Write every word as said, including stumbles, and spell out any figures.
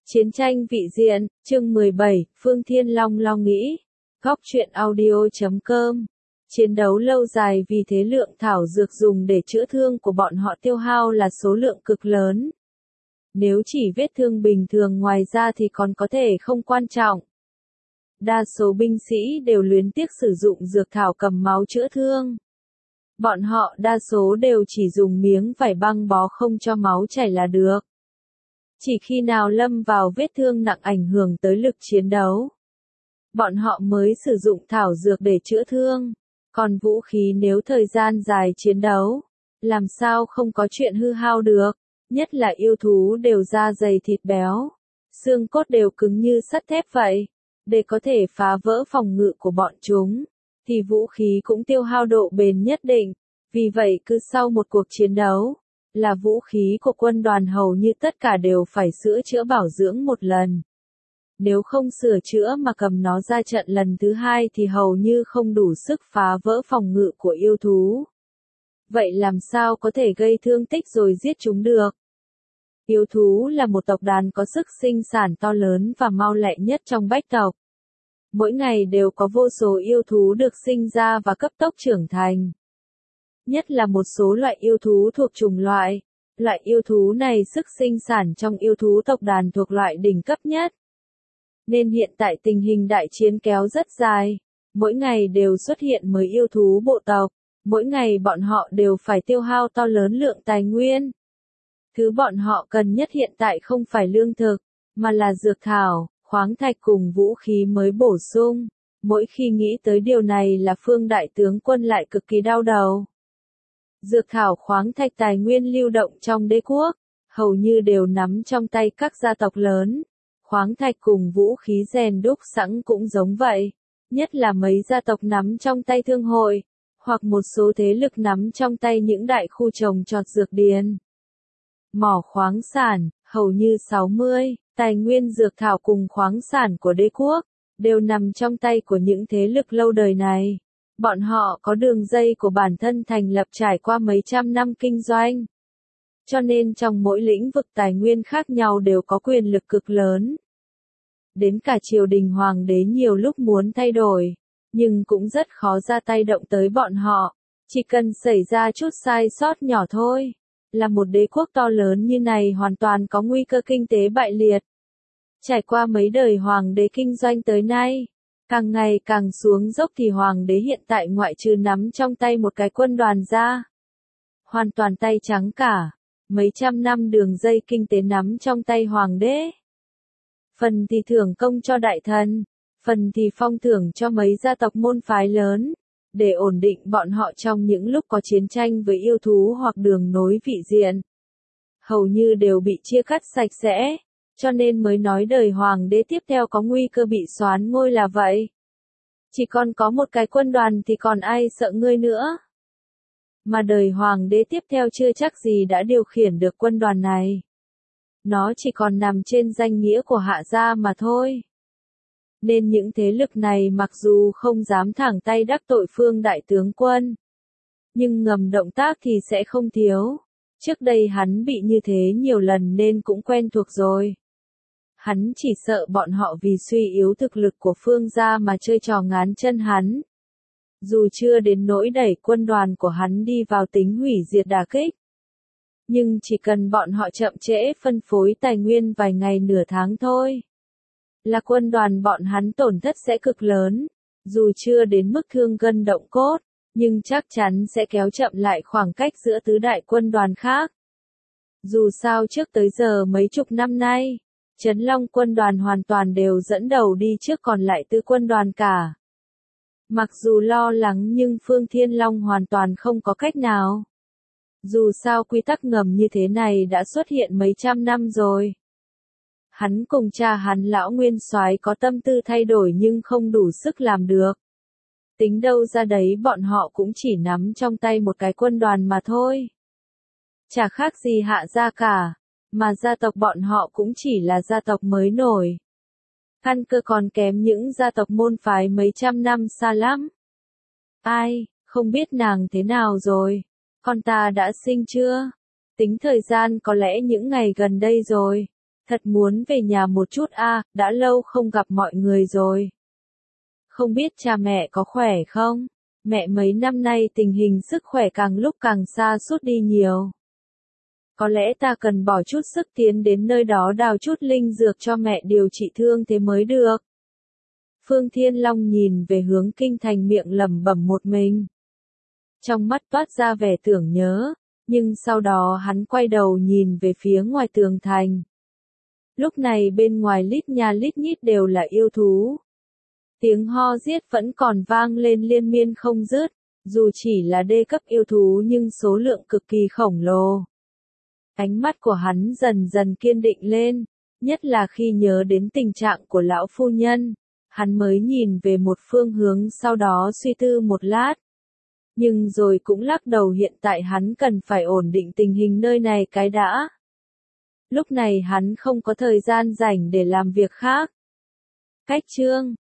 Chiến tranh vị diện, chương mười bảy, Phương Thiên Long lo nghĩ. Góc truyện audio chấm com. Chiến đấu lâu dài vì thế lượng thảo dược dùng để chữa thương của bọn họ tiêu hao là số lượng cực lớn. Nếu chỉ vết thương bình thường ngoài ra thì còn có thể không quan trọng. Đa số binh sĩ đều luyến tiếc sử dụng dược thảo cầm máu chữa thương. Bọn họ đa số đều chỉ dùng miếng vải băng bó không cho máu chảy là được. Chỉ khi nào lâm vào vết thương nặng ảnh hưởng tới lực chiến đấu, bọn họ mới sử dụng thảo dược để chữa thương. Còn vũ khí nếu thời gian dài chiến đấu, làm sao không có chuyện hư hao được, nhất là yêu thú đều da dày thịt béo, xương cốt đều cứng như sắt thép vậy. Để có thể phá vỡ phòng ngự của bọn chúng, thì vũ khí cũng tiêu hao độ bền nhất định. Vì vậy cứ sau một cuộc chiến đấu, là vũ khí của quân đoàn hầu như tất cả đều phải sửa chữa bảo dưỡng một lần. Nếu không sửa chữa mà cầm nó ra trận lần thứ hai thì hầu như không đủ sức phá vỡ phòng ngự của yêu thú. Vậy làm sao có thể gây thương tích rồi giết chúng được? Yêu thú là một tộc đàn có sức sinh sản to lớn và mau lẹ nhất trong bách tộc. Mỗi ngày đều có vô số yêu thú được sinh ra và cấp tốc trưởng thành. Nhất là một số loại yêu thú thuộc chủng loại. Loại yêu thú này sức sinh sản trong yêu thú tộc đàn thuộc loại đỉnh cấp nhất. Nên hiện tại tình hình đại chiến kéo rất dài. Mỗi ngày đều xuất hiện mới yêu thú bộ tộc. Mỗi ngày bọn họ đều phải tiêu hao to lớn lượng tài nguyên. Thứ bọn họ cần nhất hiện tại không phải lương thực, mà là dược thảo, khoáng thạch cùng vũ khí mới bổ sung. Mỗi khi nghĩ tới điều này là Phương đại tướng quân lại cực kỳ đau đầu. Dược thảo khoáng thạch tài nguyên lưu động trong đế quốc, hầu như đều nắm trong tay các gia tộc lớn. Khoáng thạch cùng vũ khí rèn đúc sẵn cũng giống vậy, nhất là mấy gia tộc nắm trong tay thương hội, hoặc một số thế lực nắm trong tay những đại khu trồng trọt dược điền. Mỏ khoáng sản, hầu như sáu mươi, tài nguyên dược thảo cùng khoáng sản của đế quốc, đều nằm trong tay của những thế lực lâu đời này. Bọn họ có đường dây của bản thân thành lập trải qua mấy trăm năm kinh doanh. Cho nên trong mỗi lĩnh vực tài nguyên khác nhau đều có quyền lực cực lớn. Đến cả triều đình hoàng đế nhiều lúc muốn thay đổi, nhưng cũng rất khó ra tay động tới bọn họ. Chỉ cần xảy ra chút sai sót nhỏ thôi, là một đế quốc to lớn như này hoàn toàn có nguy cơ kinh tế bại liệt. Trải qua mấy đời hoàng đế kinh doanh tới nay, càng ngày càng xuống dốc thì hoàng đế hiện tại ngoại trừ nắm trong tay một cái quân đoàn ra, hoàn toàn tay trắng cả, mấy trăm năm đường dây kinh tế nắm trong tay hoàng đế. Phần thì thưởng công cho đại thần, phần thì phong thưởng cho mấy gia tộc môn phái lớn, để ổn định bọn họ trong những lúc có chiến tranh với yêu thú hoặc đường nối vị diện. Hầu như đều bị chia cắt sạch sẽ. Cho nên mới nói đời hoàng đế tiếp theo có nguy cơ bị soán ngôi là vậy. Chỉ còn có một cái quân đoàn thì còn ai sợ ngươi nữa. Mà đời hoàng đế tiếp theo chưa chắc gì đã điều khiển được quân đoàn này. Nó chỉ còn nằm trên danh nghĩa của hạ gia mà thôi. Nên những thế lực này mặc dù không dám thẳng tay đắc tội Phương đại tướng quân, nhưng ngầm động tác thì sẽ không thiếu. Trước đây hắn bị như thế nhiều lần nên cũng quen thuộc rồi. Hắn chỉ sợ bọn họ vì suy yếu thực lực của Phương gia mà chơi trò ngán chân hắn. Dù chưa đến nỗi đẩy quân đoàn của hắn đi vào tính hủy diệt đả kích. Nhưng chỉ cần bọn họ chậm trễ phân phối tài nguyên vài ngày nửa tháng thôi, là quân đoàn bọn hắn tổn thất sẽ cực lớn. Dù chưa đến mức thương gân động cốt, nhưng chắc chắn sẽ kéo chậm lại khoảng cách giữa tứ đại quân đoàn khác. Dù sao trước tới giờ mấy chục năm nay, Trấn Long quân đoàn hoàn toàn đều dẫn đầu đi trước còn lại tứ quân đoàn cả. Mặc dù lo lắng nhưng Phương Thiên Long hoàn toàn không có cách nào. Dù sao quy tắc ngầm như thế này đã xuất hiện mấy trăm năm rồi. Hắn cùng cha hắn lão nguyên soái có tâm tư thay đổi nhưng không đủ sức làm được. Tính đâu ra đấy bọn họ cũng chỉ nắm trong tay một cái quân đoàn mà thôi. Chả khác gì hạ gia cả, mà gia tộc bọn họ cũng chỉ là gia tộc mới nổi. Căn cơ còn kém những gia tộc môn phái mấy trăm năm xa lắm. Ai, không biết nàng thế nào rồi, con ta đã sinh chưa? Tính thời gian có lẽ những ngày gần đây rồi. Thật muốn về nhà một chút a, đã lâu không gặp mọi người rồi. Không biết cha mẹ có khỏe không? Mẹ mấy năm nay tình hình sức khỏe càng lúc càng sa sút đi nhiều. Có lẽ ta cần bỏ chút sức tiến đến nơi đó đào chút linh dược cho mẹ điều trị thương thế mới được. Phương Thiên Long nhìn về hướng kinh thành miệng lẩm bẩm một mình. Trong mắt toát ra vẻ tưởng nhớ, nhưng sau đó hắn quay đầu nhìn về phía ngoài tường thành. Lúc này bên ngoài lít nha lít nhít đều là yêu thú. Tiếng ho giết vẫn còn vang lên liên miên không dứt, dù chỉ là đê cấp yêu thú nhưng số lượng cực kỳ khổng lồ. Ánh mắt của hắn dần dần kiên định lên, nhất là khi nhớ đến tình trạng của lão phu nhân, hắn mới nhìn về một phương hướng sau đó suy tư một lát. Nhưng rồi cũng lắc đầu hiện tại hắn cần phải ổn định tình hình nơi này cái đã. Lúc này hắn không có thời gian rảnh để làm việc khác. Cách chương